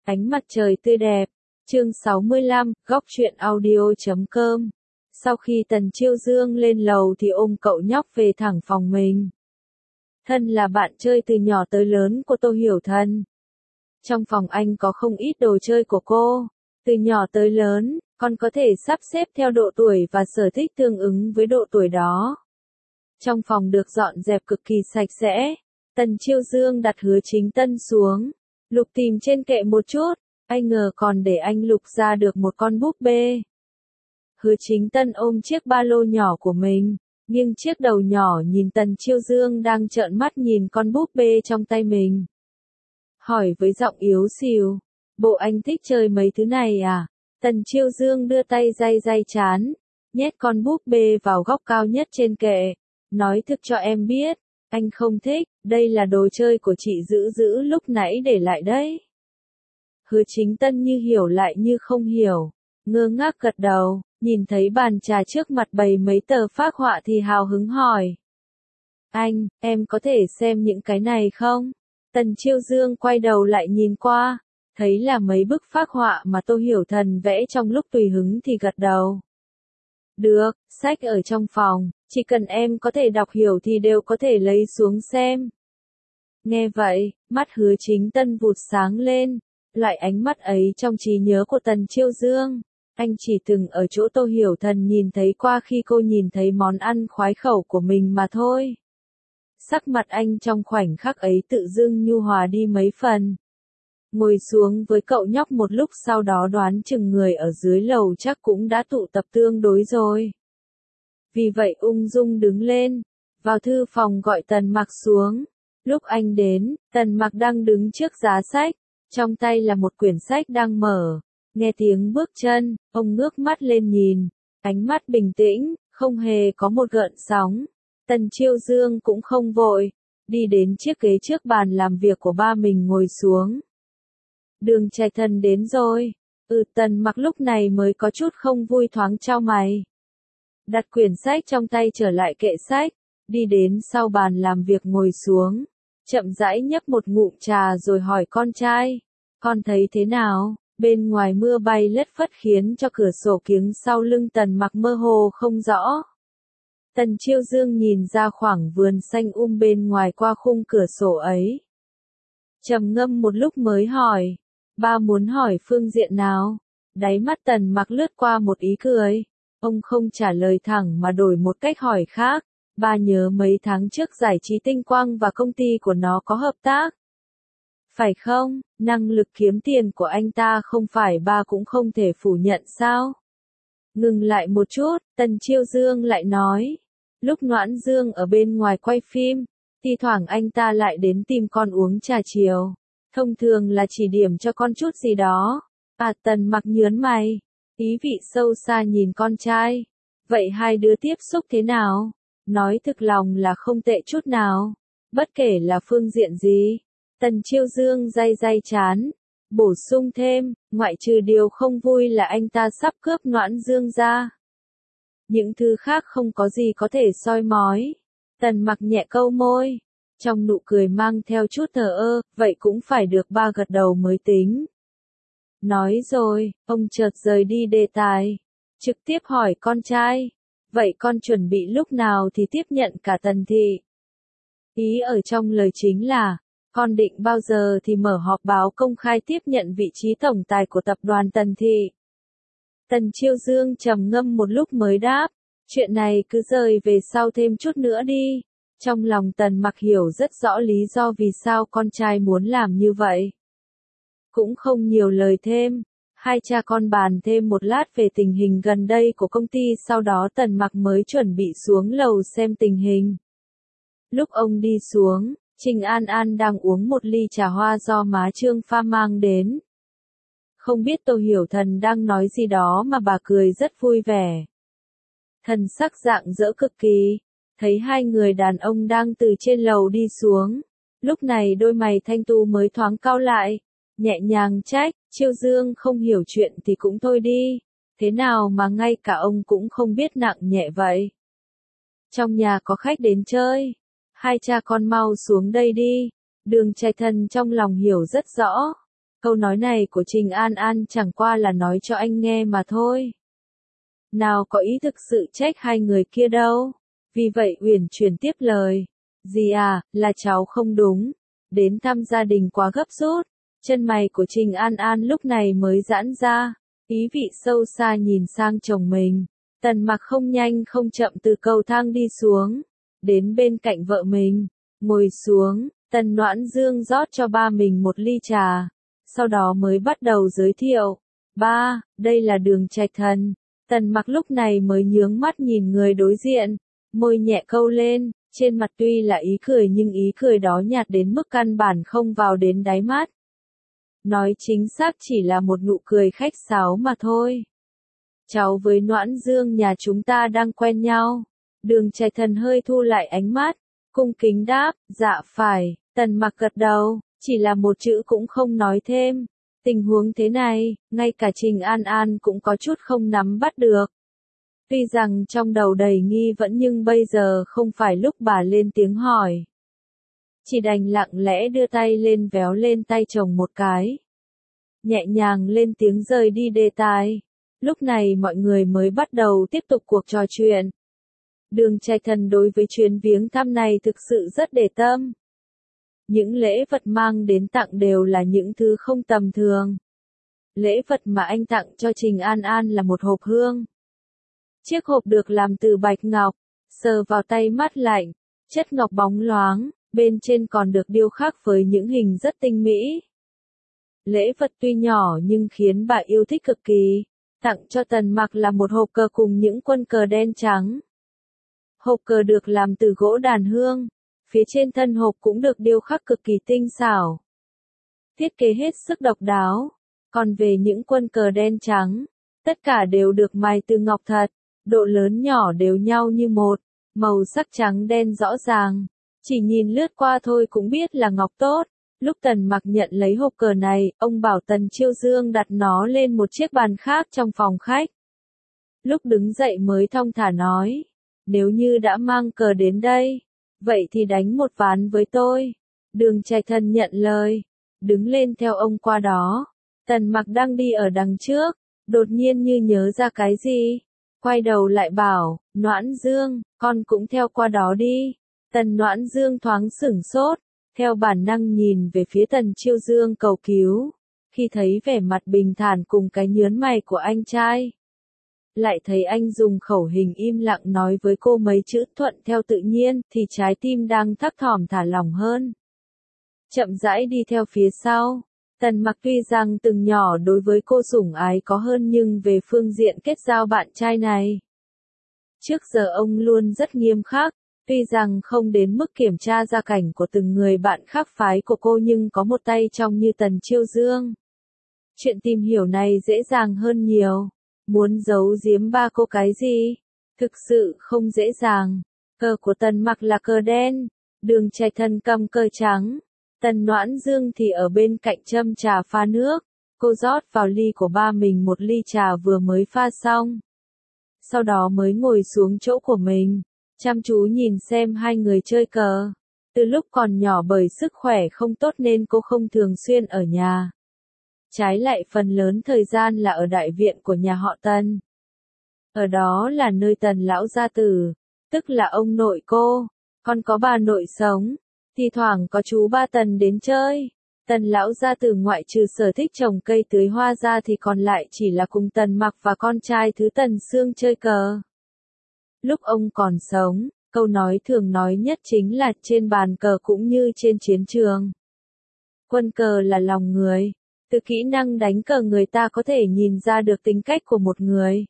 Ánh mặt trời tươi đẹp. Chương 65, góc truyện audio.com. Sau khi Tần Chiêu Dương lên lầu thì ôm cậu nhóc về thẳng phòng mình. Thân là bạn chơi từ nhỏ tới lớn của Tô Hiểu Thần. Trong phòng anh có không ít đồ chơi của cô. Từ nhỏ tới lớn, con có thể sắp xếp theo độ tuổi và sở thích tương ứng với độ tuổi đó. Trong phòng được dọn dẹp cực kỳ sạch sẽ. Tần Chiêu Dương đặt Hứa Chính Tân xuống. Lục tìm trên kệ một chút, ai ngờ còn để anh lục ra được một con búp bê. Hứa Chính Tân ôm chiếc ba lô nhỏ của mình, nghiêng chiếc đầu nhỏ nhìn Tần Chiêu Dương đang trợn mắt nhìn con búp bê trong tay mình. Hỏi với giọng yếu xìu, bộ anh thích chơi mấy thứ này à? Tần Chiêu Dương đưa tay day day trán, nhét con búp bê vào góc cao nhất trên kệ, nói thực cho em biết, anh không thích, đây là đồ chơi của chị Dữ Dữ lúc nãy để lại đấy. Hứa Chính Tân như hiểu lại như không hiểu, ngơ ngác gật đầu, nhìn thấy bàn trà trước mặt bày mấy tờ phác họa thì hào hứng hỏi. Anh, em có thể xem những cái này không? Tần Chiêu Dương quay đầu lại nhìn qua, thấy là mấy bức phác họa mà Tô Hiểu Thần vẽ trong lúc tùy hứng thì gật đầu. Được, sách ở trong phòng, chỉ cần em có thể đọc hiểu thì đều có thể lấy xuống xem. Nghe vậy, mắt Hứa Chính Tân vụt sáng lên, loại ánh mắt ấy trong trí nhớ của Tần Chiêu Dương, anh chỉ từng ở chỗ Tô Hiểu Thần nhìn thấy qua khi cô nhìn thấy món ăn khoái khẩu của mình mà thôi. Sắc mặt anh trong khoảnh khắc ấy tự dưng nhu hòa đi mấy phần. Ngồi xuống với cậu nhóc một lúc sau đó đoán chừng người ở dưới lầu chắc cũng đã tụ tập tương đối rồi. Vì vậy ung dung đứng lên, vào thư phòng gọi Tần Mặc xuống. Lúc anh đến, Tần Mặc đang đứng trước giá sách, trong tay là một quyển sách đang mở. Nghe tiếng bước chân, ông ngước mắt lên nhìn, ánh mắt bình tĩnh, không hề có một gợn sóng. Tần Chiêu Dương cũng không vội, đi đến chiếc ghế trước bàn làm việc của ba mình ngồi xuống. Đường Trạch Thần đến rồi. Tần Mặc lúc này mới có chút không vui thoáng chau mày. Đặt quyển sách trong tay trở lại kệ sách, đi đến sau bàn làm việc ngồi xuống, chậm rãi nhấp một ngụm trà rồi hỏi con trai, con thấy thế nào? Bên ngoài mưa bay lất phất khiến cho cửa sổ kiếng sau lưng Tần Mặc mơ hồ không rõ. Tần Chiêu Dương nhìn ra khoảng vườn xanh bên ngoài qua khung cửa sổ ấy. Trầm ngâm một lúc mới hỏi, ba muốn hỏi phương diện nào? Đáy mắt Tần Mặc lướt qua một ý cười. Ông không trả lời thẳng mà đổi một cách hỏi khác. Ba nhớ mấy tháng trước Giải trí Tinh Quang và công ty của nó có hợp tác. Phải không? Năng lực kiếm tiền của anh ta không phải ba cũng không thể phủ nhận sao? Ngừng lại một chút, Tần Chiêu Dương lại nói. Lúc Noãn Dương ở bên ngoài quay phim, thi thoảng anh ta lại đến tìm con uống trà chiều. Thông thường là chỉ điểm cho con chút gì đó. Tần Mặc nhớn mày, ý vị sâu xa nhìn con trai. Vậy hai đứa tiếp xúc thế nào? Nói thực lòng là không tệ chút nào. Bất kể là phương diện gì. Tần Chiêu Dương day day trán, bổ sung thêm, ngoại trừ điều không vui là anh ta sắp cướp Noãn Dương ra. Những thứ khác không có gì có thể soi mói. Tần Mặc nhẹ câu môi, trong nụ cười mang theo chút thờ ơ, vậy cũng phải được ba gật đầu mới tính. Nói rồi, ông chợt rời đi đề tài, trực tiếp hỏi con trai, vậy con chuẩn bị lúc nào thì tiếp nhận cả Tần thị? Ý ở trong lời chính là, con định bao giờ thì mở họp báo công khai tiếp nhận vị trí tổng tài của tập đoàn Tần thị? Tần Chiêu Dương trầm ngâm một lúc mới đáp, chuyện này cứ rời về sau thêm chút nữa đi. Trong lòng Tần Mặc hiểu rất rõ lý do vì sao con trai muốn làm như vậy. Cũng không nhiều lời thêm, hai cha con bàn thêm một lát về tình hình gần đây của công ty, sau đó Tần Mặc mới chuẩn bị xuống lầu xem tình hình. Lúc ông đi xuống, Trình An An đang uống một ly trà hoa do má Trương pha mang đến. Không biết Tô Hiểu Thần đang nói gì đó mà bà cười rất vui vẻ. Thần sắc rạng rỡ cực kỳ, thấy hai người đàn ông đang từ trên lầu đi xuống. Lúc này đôi mày thanh tu mới thoáng cau lại, nhẹ nhàng trách, Chiêu Dương không hiểu chuyện thì cũng thôi đi. Thế nào mà ngay cả ông cũng không biết nặng nhẹ vậy? Trong nhà có khách đến chơi. Hai cha con mau xuống đây đi. Đường Trạch Thần trong lòng hiểu rất rõ. Câu nói này của Trình An An chẳng qua là nói cho anh nghe mà thôi. Nào có ý thực sự trách hai người kia đâu. Vì vậy Uyển chuyển tiếp lời. Dì à, là cháu không đúng. Đến thăm gia đình quá gấp rút. Chân mày của Trình An An lúc này mới giãn ra. Ý vị sâu xa nhìn sang chồng mình. Tần Mặc không nhanh không chậm từ cầu thang đi xuống. Đến bên cạnh vợ mình. Ngồi xuống, Tần Noãn Dương rót cho ba mình một ly trà. Sau đó mới bắt đầu giới thiệu. Ba, đây là Đường Trạch Thần. Tần Mặc lúc này mới nhướng mắt nhìn người đối diện. Môi nhẹ câu lên, trên mặt tuy là ý cười nhưng ý cười đó nhạt đến mức căn bản không vào đến đáy mắt. Nói chính xác chỉ là một nụ cười khách sáo mà thôi. Cháu với Noãn Dương nhà chúng ta đang quen nhau. Đường Trạch Thần hơi thu lại ánh mắt, cung kính đáp, dạ phải. Tần Mặc gật đầu, chỉ là một chữ cũng không nói thêm. Tình huống thế này, ngay cả Trình An An cũng có chút không nắm bắt được. Tuy rằng trong đầu đầy nghi vẫn nhưng bây giờ không phải lúc bà lên tiếng hỏi. Chỉ đành lặng lẽ đưa tay lên véo lên tay chồng một cái. Nhẹ nhàng lên tiếng rời đi đề tài. Lúc này mọi người mới bắt đầu tiếp tục cuộc trò chuyện. Đường Trạch Thần đối với chuyến viếng thăm này thực sự rất để tâm. Những lễ vật mang đến tặng đều là những thứ không tầm thường. Lễ vật mà anh tặng cho Trình An An là một hộp hương. Chiếc hộp được làm từ bạch ngọc, sờ vào tay mát lạnh, chất ngọc bóng loáng, bên trên còn được điêu khắc với những hình rất tinh mỹ. Lễ vật tuy nhỏ nhưng khiến bà yêu thích cực kỳ. Tặng cho Tần Mặc là một hộp cờ cùng những quân cờ đen trắng. Hộp cờ được làm từ gỗ đàn hương, phía trên thân hộp cũng được điêu khắc cực kỳ tinh xảo. Thiết kế hết sức độc đáo. Còn về những quân cờ đen trắng, tất cả đều được mài từ ngọc thật, độ lớn nhỏ đều nhau như một, màu sắc trắng đen rõ ràng. Chỉ nhìn lướt qua thôi cũng biết là ngọc tốt. Lúc Tần Mặc nhận lấy hộp cờ này, ông bảo Tần Chiêu Dương đặt nó lên một chiếc bàn khác trong phòng khách. Lúc đứng dậy mới thong thả nói, nếu như đã mang cờ đến đây, vậy thì đánh một ván với tôi. Đường Trạch Thần nhận lời, đứng lên theo ông qua đó. Tần Mặc đang đi ở đằng trước, đột nhiên như nhớ ra cái gì, quay đầu lại bảo, Noãn Dương, con cũng theo qua đó đi. Tần Noãn Dương thoáng sửng sốt, theo bản năng nhìn về phía Tần Chiêu Dương cầu cứu. Khi thấy vẻ mặt bình thản cùng cái nhớn mày của anh trai, lại thấy anh dùng khẩu hình im lặng nói với cô mấy chữ thuận theo tự nhiên, thì trái tim đang thấp thỏm thả lỏng hơn. Chậm rãi đi theo phía sau. Tần Mặc tuy rằng từng nhỏ đối với cô sủng ái có hơn nhưng về phương diện kết giao bạn trai này, trước giờ ông luôn rất nghiêm khắc. Tuy rằng không đến mức kiểm tra gia cảnh của từng người bạn khác phái của cô nhưng có một tay trong như Tần Chiêu Dương. Chuyện tìm hiểu này dễ dàng hơn nhiều. Muốn giấu giếm ba cô cái gì? Thực sự không dễ dàng. Cờ của Tần Mặc là cờ đen. Đường Trạch Thần cầm cờ trắng. Tần Noãn Dương thì ở bên cạnh châm trà pha nước. Cô rót vào ly của ba mình một ly trà vừa mới pha xong. Sau đó mới ngồi xuống chỗ của mình, chăm chú nhìn xem hai người chơi cờ. Từ lúc còn nhỏ bởi sức khỏe không tốt nên cô không thường xuyên ở nhà. Trái lại phần lớn thời gian là ở đại viện của nhà họ Tần. Ở đó là nơi Tần lão gia tử, tức là ông nội cô, còn có bà nội sống. Thì thoảng có chú ba Tần đến chơi. Tần lão gia tử ngoại trừ sở thích trồng cây tưới hoa ra thì còn lại chỉ là cùng Tần Mặc và con trai thứ Tần Sương chơi cờ. Lúc ông còn sống, câu nói thường nói nhất chính là trên bàn cờ cũng như trên chiến trường. Quân cờ là lòng người. Từ kỹ năng đánh cờ người ta có thể nhìn ra được tính cách của một người.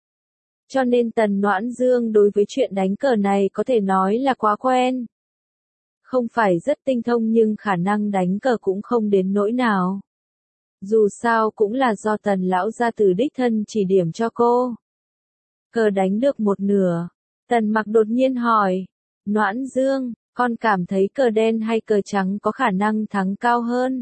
Cho nên Tần Noãn Dương đối với chuyện đánh cờ này có thể nói là quá quen. Không phải rất tinh thông nhưng khả năng đánh cờ cũng không đến nỗi nào. Dù sao cũng là do Tần lão gia tử đích thân chỉ điểm cho cô. Cờ đánh được một nửa, Tần Mặc đột nhiên hỏi, Noãn Dương, con cảm thấy cờ đen hay cờ trắng có khả năng thắng cao hơn?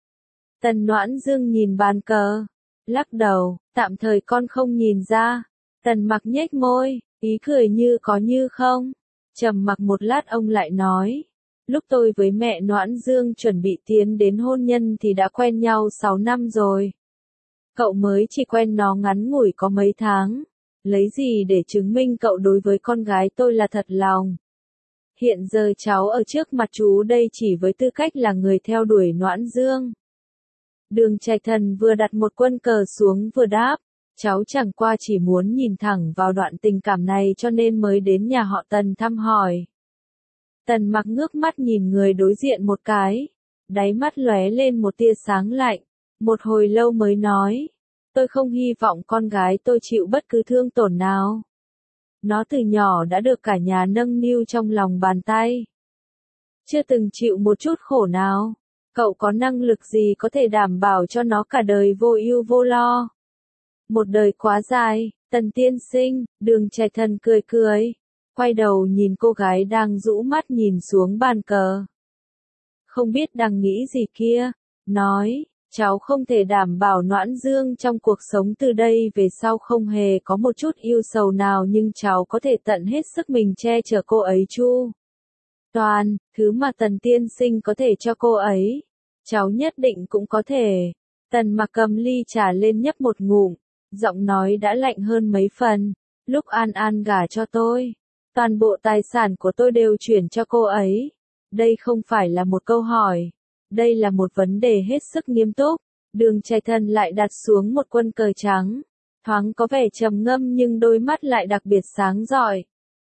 Tần Noãn Dương nhìn bàn cờ, lắc đầu, tạm thời con không nhìn ra. Tần Mặc nhếch môi, ý cười như có như không. Trầm mặc một lát ông lại nói, Lúc tôi với mẹ Noãn Dương chuẩn bị tiến đến hôn nhân thì đã quen nhau 6 năm rồi. Cậu mới chỉ quen nó ngắn ngủi có mấy tháng. Lấy gì để chứng minh cậu đối với con gái tôi là thật lòng. Hiện giờ cháu ở trước mặt chú đây chỉ với tư cách là người theo đuổi Noãn Dương. Đường Trạch Thần vừa đặt một quân cờ xuống vừa đáp. Cháu chẳng qua chỉ muốn nhìn thẳng vào đoạn tình cảm này cho nên mới đến nhà họ Tần thăm hỏi. Tần Mặc ngước mắt nhìn người đối diện một cái. Đáy mắt lóe lên một tia sáng lạnh. Một hồi lâu mới nói. Tôi không hy vọng con gái tôi chịu bất cứ thương tổn nào. Nó từ nhỏ đã được cả nhà nâng niu trong lòng bàn tay. Chưa từng chịu một chút khổ nào. Cậu có năng lực gì có thể đảm bảo cho nó cả đời vô ưu vô lo? Một đời quá dài, Tần tiên sinh, Đường Trạch Thần cười cười. Quay đầu nhìn cô gái đang rũ mắt nhìn xuống bàn cờ. Không biết đang nghĩ gì kia. Nói, cháu không thể đảm bảo Noãn Dương trong cuộc sống từ đây về sau không hề có một chút yêu sầu nào nhưng cháu có thể tận hết sức mình che chở cô ấy chu toàn, thứ mà Tần tiên sinh có thể cho cô ấy. Cháu nhất định cũng có thể. Tần Mặc cầm ly trà lên nhấp một ngụm, giọng nói đã lạnh hơn mấy phần. Lúc An An gả cho tôi, toàn bộ tài sản của tôi đều chuyển cho cô ấy. Đây không phải là một câu hỏi. Đây là một vấn đề hết sức nghiêm túc. Đường Trạch Thần lại đặt xuống một quân cờ trắng. Thoáng có vẻ trầm ngâm nhưng đôi mắt lại đặc biệt sáng rọi.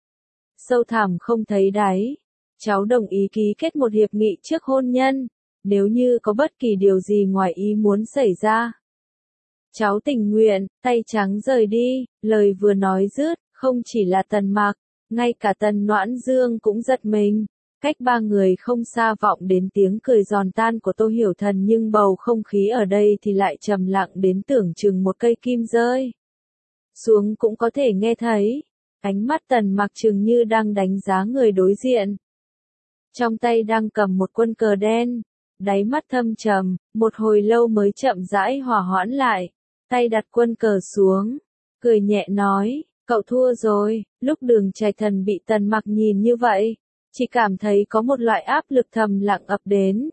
Sâu thẳm không thấy đáy. Cháu đồng ý ký kết một hiệp nghị trước hôn nhân. Nếu như có bất kỳ điều gì ngoài ý muốn xảy ra. Cháu tình nguyện, tay trắng rời đi. Lời vừa nói dứt, không chỉ là Tần Mặc, ngay cả Tần Noãn Dương cũng giật mình. Cách ba người không xa vọng đến tiếng cười giòn tan của Tô Hiểu Thần nhưng bầu không khí ở đây thì lại trầm lặng đến tưởng chừng một cây kim rơi xuống cũng có thể nghe thấy. Ánh mắt Tần Mặc chừng như đang đánh giá người đối diện. Trong tay đang cầm một quân cờ đen, đáy mắt thâm trầm, một hồi lâu mới chậm rãi hòa hoãn lại, tay đặt quân cờ xuống, cười nhẹ nói, cậu thua rồi. Lúc Đường Trạch Thần bị Tần Mặc nhìn như vậy, chỉ cảm thấy có một loại áp lực thầm lặng ập đến.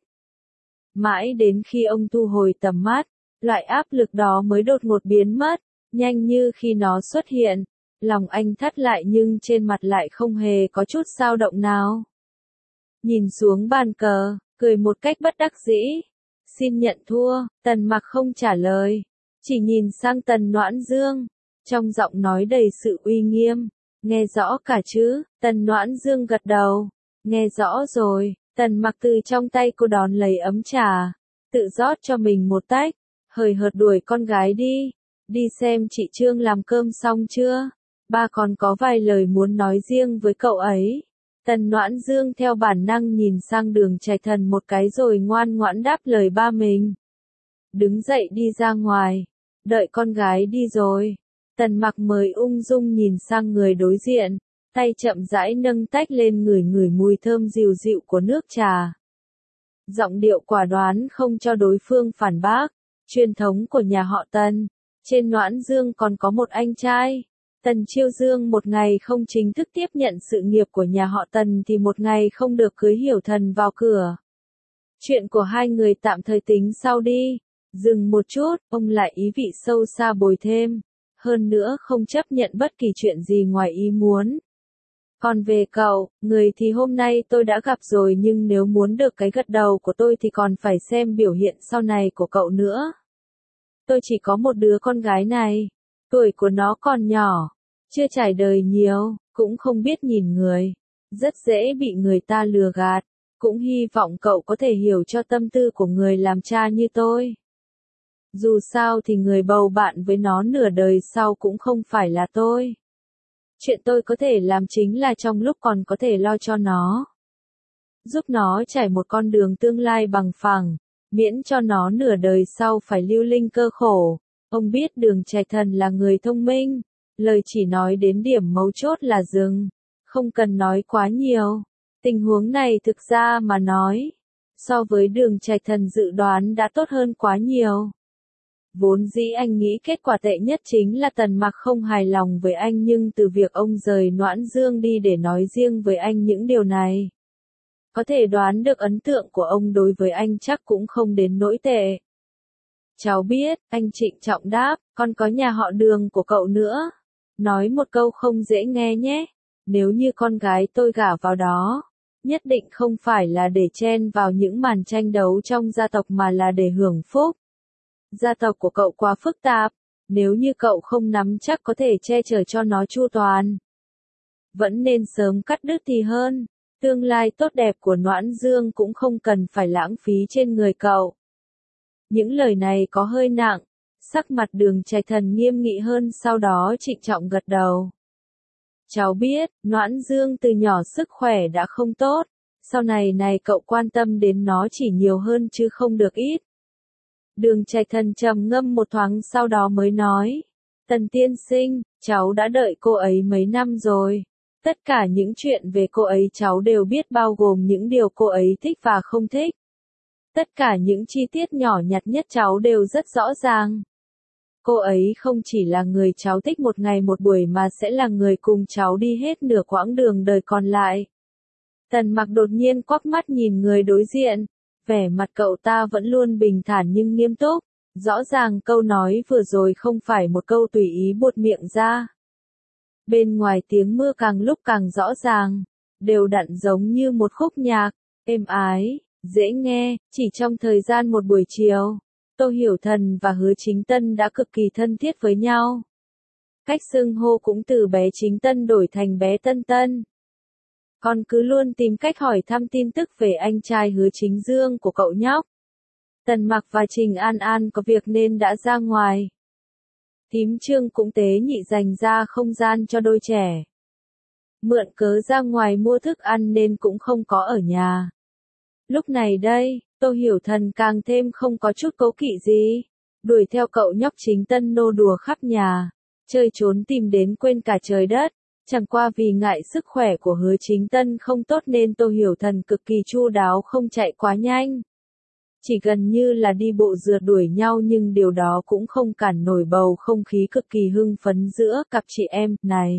Mãi đến khi ông thu hồi tầm mắt, loại áp lực đó mới đột ngột biến mất, nhanh như khi nó xuất hiện. Lòng anh thắt lại nhưng trên mặt lại không hề có chút dao động nào. Nhìn xuống bàn cờ, cười một cách bất đắc dĩ. Xin nhận thua. Tần Mặc không trả lời, chỉ nhìn sang Tần Noãn Dương, trong giọng nói đầy sự uy nghiêm. Nghe rõ cả chứ? Tần Noãn Dương gật đầu. Nghe rõ rồi. Tần Mặc từ trong tay cô đón lấy ấm trà, tự rót cho mình một tách, hời hợt đuổi con gái đi. Đi xem chị Trương làm cơm xong chưa? Ba còn có vài lời muốn nói riêng với cậu ấy. Tần Noãn Dương theo bản năng nhìn sang Đường Trạch Thần một cái rồi ngoan ngoãn đáp lời ba mình. Đứng dậy đi ra ngoài. Đợi con gái đi rồi. Tần Mặc mới ung dung nhìn sang người đối diện, tay chậm rãi nâng tách lên ngửi ngửi mùi thơm dịu dịu của nước trà. Giọng điệu quả đoán không cho đối phương phản bác. Truyền thống của nhà họ Tần, trên Noãn Dương còn có một anh trai. Tần Chiêu Dương một ngày không chính thức tiếp nhận sự nghiệp của nhà họ Tần thì một ngày không được cưới Hiểu Thần vào cửa. Chuyện của hai người tạm thời tính sau đi. Dừng một chút, ông lại ý vị sâu xa bồi thêm. Hơn nữa không chấp nhận bất kỳ chuyện gì ngoài ý muốn. Còn về cậu, người thì hôm nay tôi đã gặp rồi nhưng nếu muốn được cái gật đầu của tôi thì còn phải xem biểu hiện sau này của cậu nữa. Tôi chỉ có một đứa con gái này. Tuổi của nó còn nhỏ. Chưa trải đời nhiều, cũng không biết nhìn người. Rất dễ bị người ta lừa gạt. Cũng hy vọng cậu có thể hiểu cho tâm tư của người làm cha như tôi. Dù sao thì người bầu bạn với nó nửa đời sau cũng không phải là tôi. Chuyện tôi có thể làm chính là trong lúc còn có thể lo cho nó. Giúp nó trải một con đường tương lai bằng phẳng, miễn cho nó nửa đời sau phải lưu linh cơ khổ. Ông biết Đường Trạch Thần là người thông minh, lời chỉ nói đến điểm mấu chốt là dừng, không cần nói quá nhiều. Tình huống này thực ra mà nói, so với Đường Trạch Thần dự đoán đã tốt hơn quá nhiều. Vốn dĩ anh nghĩ kết quả tệ nhất chính là Tần Mặc không hài lòng với anh nhưng từ việc ông rời Noãn Dương đi để nói riêng với anh những điều này. Có thể đoán được ấn tượng của ông đối với anh chắc cũng không đến nỗi tệ. Cháu biết, anh trịnh trọng đáp, còn có nhà họ Đường của cậu nữa. Nói một câu không dễ nghe nhé, nếu như con gái tôi gả vào đó, nhất định không phải là để chen vào những màn tranh đấu trong gia tộc mà là để hưởng phúc. Gia tộc của cậu quá phức tạp, nếu như cậu không nắm chắc có thể che chở cho nó chu toàn. Vẫn nên sớm cắt đứt thì hơn, tương lai tốt đẹp của Noãn Dương cũng không cần phải lãng phí trên người cậu. Những lời này có hơi nặng, sắc mặt Đường Trạch Thần nghiêm nghị hơn, sau đó trịnh trọng gật đầu. Cháu biết, Noãn Dương từ nhỏ sức khỏe đã không tốt, sau này cậu quan tâm đến nó chỉ nhiều hơn chứ không được ít. Đường Trạch Thần trầm ngâm một thoáng sau đó mới nói, Tần tiên sinh, cháu đã đợi cô ấy mấy năm rồi. Tất cả những chuyện về cô ấy cháu đều biết, bao gồm những điều cô ấy thích và không thích. Tất cả những chi tiết nhỏ nhặt nhất cháu đều rất rõ ràng. Cô ấy không chỉ là người cháu thích một ngày một buổi mà sẽ là người cùng cháu đi hết nửa quãng đường đời còn lại. Tần Mặc đột nhiên quắc mắt nhìn người đối diện, vẻ mặt cậu ta vẫn luôn bình thản nhưng nghiêm túc, rõ ràng câu nói vừa rồi không phải một câu tùy ý buột miệng ra. Bên ngoài tiếng mưa càng lúc càng rõ ràng, đều đặn giống như một khúc nhạc, êm ái, dễ nghe, chỉ trong thời gian một buổi chiều. Tô Hiểu Thần và Hứa Chính Tân đã cực kỳ thân thiết với nhau. Cách xưng hô cũng từ bé Chính Tân đổi thành bé Tân Tân. Con cứ luôn tìm cách hỏi thăm tin tức về anh trai Hứa Chính Dương của cậu nhóc. Tần Mặc và Trình An An có việc nên đã ra ngoài. Thím Trương cũng tế nhị dành ra không gian cho đôi trẻ. Mượn cớ ra ngoài mua thức ăn nên cũng không có ở nhà. Lúc này đây, Tô Hiểu Thần càng thêm không có chút cố kỵ gì, đuổi theo cậu nhóc Chính Tân nô đùa khắp nhà, chơi trốn tìm đến quên cả trời đất. Chẳng qua vì ngại sức khỏe của Hứa Chính Tân không tốt nên Tô Hiểu Thần cực kỳ chu đáo không chạy quá nhanh. Chỉ gần như là đi bộ rượt đuổi nhau, nhưng điều đó cũng không cản nổi bầu không khí cực kỳ hưng phấn giữa cặp chị em này.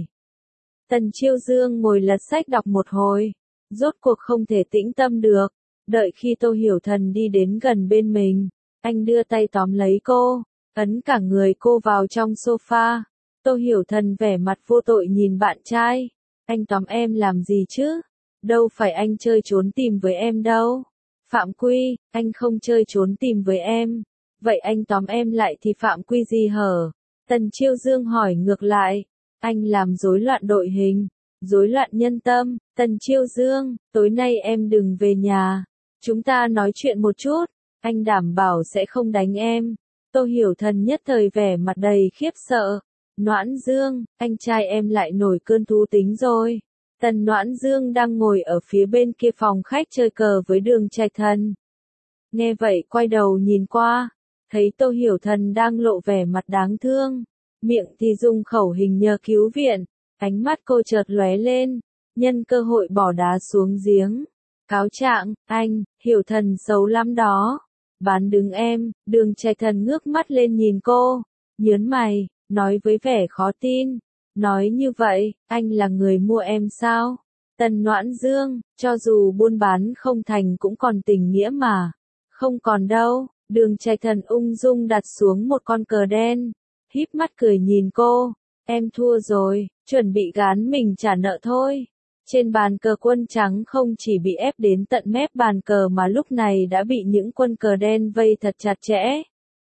Tần Chiêu Dương ngồi lật sách đọc một hồi, rốt cuộc không thể tĩnh tâm được. Đợi khi Tô Hiểu Thần đi đến gần bên mình, anh đưa tay tóm lấy cô, ấn cả người cô vào trong sofa. Tô Hiểu Thần vẻ mặt vô tội nhìn bạn trai, anh tóm em làm gì chứ? Đâu phải anh chơi trốn tìm với em đâu. Phạm quy, anh không chơi trốn tìm với em. Vậy anh tóm em lại thì phạm quy gì hở? Tần Chiêu Dương hỏi ngược lại. Anh làm rối loạn đội hình, rối loạn nhân tâm. Tần Chiêu Dương, tối nay em đừng về nhà. Chúng ta nói chuyện một chút, anh đảm bảo sẽ không đánh em. Tô Hiểu Thần nhất thời vẻ mặt đầy khiếp sợ. Noãn Dương, anh trai em lại nổi cơn thú tính rồi. Tần Noãn Dương đang ngồi ở phía bên kia phòng khách chơi cờ với Đường Trạch Thần. Nghe vậy quay đầu nhìn qua, thấy Tô Hiểu Thần đang lộ vẻ mặt đáng thương, miệng thì dùng khẩu hình nhờ cứu viện, ánh mắt cô chợt lóe lên, nhân cơ hội bỏ đá xuống giếng. Cáo trạng, anh, Hiểu Thần xấu lắm đó. Bán đứng em. Đường Trạch Thần ngước mắt lên nhìn cô, nhớn mày, nói với vẻ khó tin. Nói như vậy, anh là người mua em sao? Tần Noãn Dương, cho dù buôn bán không thành cũng còn tình nghĩa mà. Không còn đâu. Đường Trạch Thần ung dung đặt xuống một con cờ đen, híp mắt cười nhìn cô. Em thua rồi, chuẩn bị gán mình trả nợ thôi. Trên bàn cờ quân trắng không chỉ bị ép đến tận mép bàn cờ mà lúc này đã bị những quân cờ đen vây thật chặt chẽ.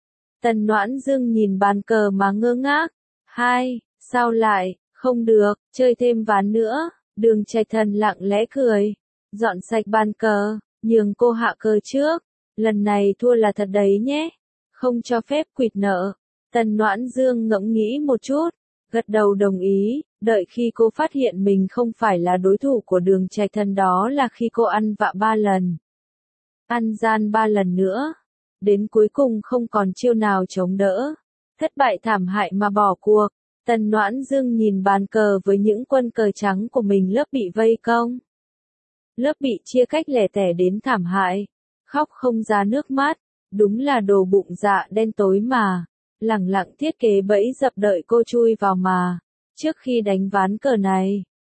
Tần Noãn Dương nhìn bàn cờ mà ngơ ngác. Sao lại, không được, chơi thêm ván nữa. Đường Trạch Thần lặng lẽ cười, dọn sạch bàn cờ, nhường cô hạ cờ trước. Lần này thua là thật đấy nhé, không cho phép quỵt nợ. Tần Noãn Dương ngẫm nghĩ một chút, gật đầu đồng ý. Đợi khi cô phát hiện mình không phải là đối thủ của Đường Trạch Thần, đó là khi cô ăn vạ 3 lần, ăn gian 3 lần nữa, đến cuối cùng không còn chiêu nào chống đỡ, thất bại thảm hại mà bỏ cuộc. Tần Noãn Dương nhìn bàn cờ với những quân cờ trắng của mình, lớp bị vây công, lớp bị chia cách lẻ tẻ đến thảm hại, khóc không ra nước mắt, đúng là đồ bụng dạ đen tối mà, lẳng lặng thiết kế bẫy dập đợi cô chui vào mà. Trước khi đánh ván cờ này,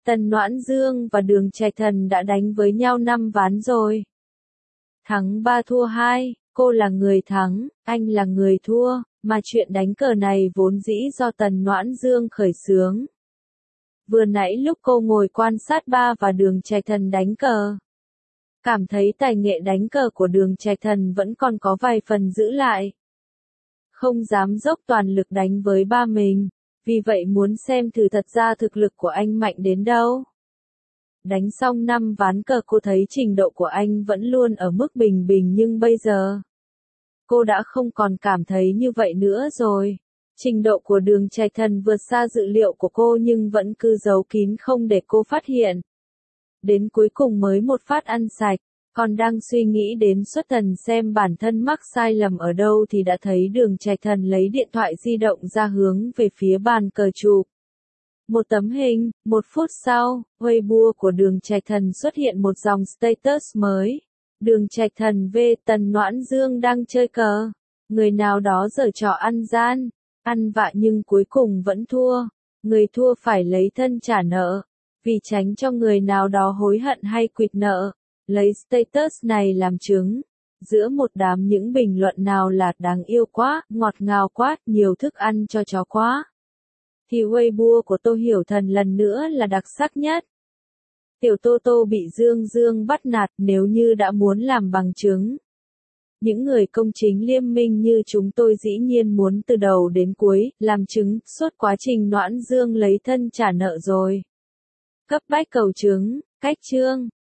Tần Noãn Dương và Đường Trạch Thần đã đánh với nhau 5 ván rồi. Thắng 3 thua 2, cô là người thắng, anh là người thua, mà chuyện đánh cờ này vốn dĩ do Tần Noãn Dương khởi xướng. Vừa nãy lúc cô ngồi quan sát ba và Đường Trạch Thần đánh cờ, cảm thấy tài nghệ đánh cờ của Đường Trạch Thần vẫn còn có vài phần giữ lại. Không dám dốc toàn lực đánh với ba mình, vì vậy muốn xem thử thật ra thực lực của anh mạnh đến đâu. Đánh xong 5 ván cờ cô thấy trình độ của anh vẫn luôn ở mức bình bình nhưng bây giờ, cô đã không còn cảm thấy như vậy nữa rồi. Trình độ của Đường Trạch Thần vượt xa dự liệu của cô nhưng vẫn cứ giấu kín không để cô phát hiện. Đến cuối cùng mới một phát ăn sạch, còn đang suy nghĩ đến xuất thần xem bản thân mắc sai lầm ở đâu thì đã thấy Đường Trạch Thần lấy điện thoại di động ra hướng về phía bàn cờ chụp một tấm hình. 1 phút sau, Weibo của Đường Trạch Thần xuất hiện một dòng status mới. Đường Trạch Thần v Tần Noãn Dương đang chơi cờ. Người nào đó giở trò ăn gian, ăn vạ nhưng cuối cùng vẫn thua. Người thua phải lấy thân trả nợ. Vì tránh cho người nào đó hối hận hay quỵt nợ, lấy status này làm chứng. Giữa một đám những bình luận nào là đáng yêu quá, ngọt ngào quá, nhiều thức ăn cho chó quá, thì Weibo của Tô Hiểu Thần lần nữa là đặc sắc nhất. Tiểu Tô Tô bị Dương Dương bắt nạt, nếu như đã muốn làm bằng chứng. Những người công chính liêm minh như chúng tôi dĩ nhiên muốn từ đầu đến cuối, làm chứng, suốt quá trình Noãn Dương lấy thân trả nợ rồi. Cấp bách cầu chứng, cách chương.